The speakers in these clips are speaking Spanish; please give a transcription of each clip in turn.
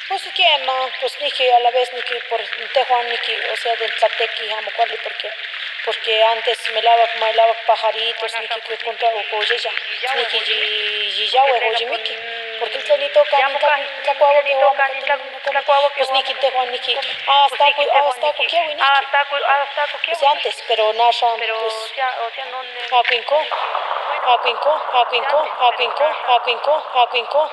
Pues quema, pues niki a la vez niki por tejuan niki, o sea, de tlatequi amo cuali porque antes me lava pajaritos niki que contra o coyeya, niki yiyawe o yimiki, porque el tlenito camin tlacuavo que o pues niki tejuan niki hasta coquiawi niki, o sea antes, pero nasha pues acuinco, acuinco, acuinco, acuinco, acuinco, acuinco.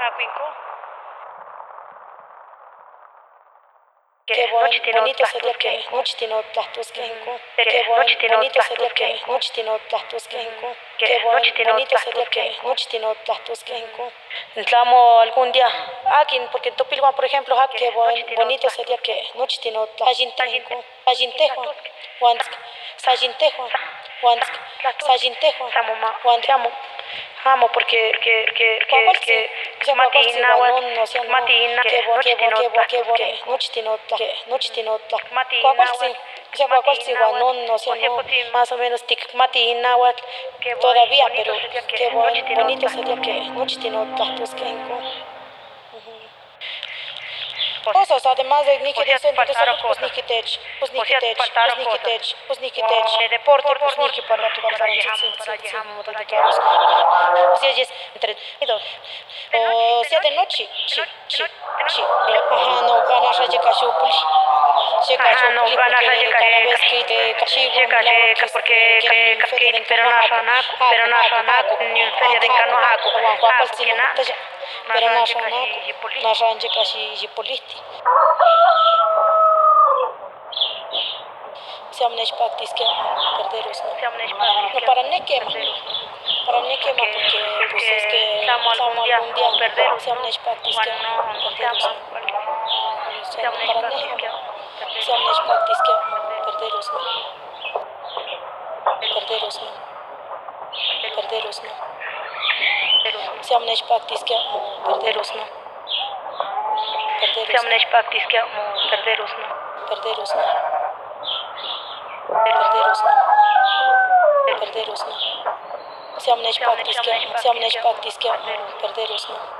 Qué bonito sería que nochtino tlastos quejenco. Qué bonito sería que nochtino tlastos quejenco. Qué bonito sería que nochtino tlastos quejenco. Entramos algún día aquí, porque en Topilhuan, por ejemplo, qué bonito sería que nochtino tlastos Sayintejo, Huansk, Sayintejo, Huansk, Sayintejo, Huansk. Amo porque matina nochtino cuacualtzin ya cuacualtzin guanon no sea no más o menos matina todavía pero qué bonito sería que nochtino tlahtosquenco. Cosas además de Niki de centro de salud, pues Niki Tech, deporte, pues Niki para tu para dedicados. O sea, es entretenido. O sea, de noche, sí. Ajá, no ganas a llegar a Shopuli. Llegar a Shopuli porque cada vez que te cachivo, porque pero no ni feria de canoaco, pero no llegar a Polisti. Se amnes practice que perderos no para ne quema porque pues es que estamos algún día se amnes practice que perderos para ne se amnes practice que perderos se amnes practice que perderos se amnes practice que perderos se amnes practice que perderos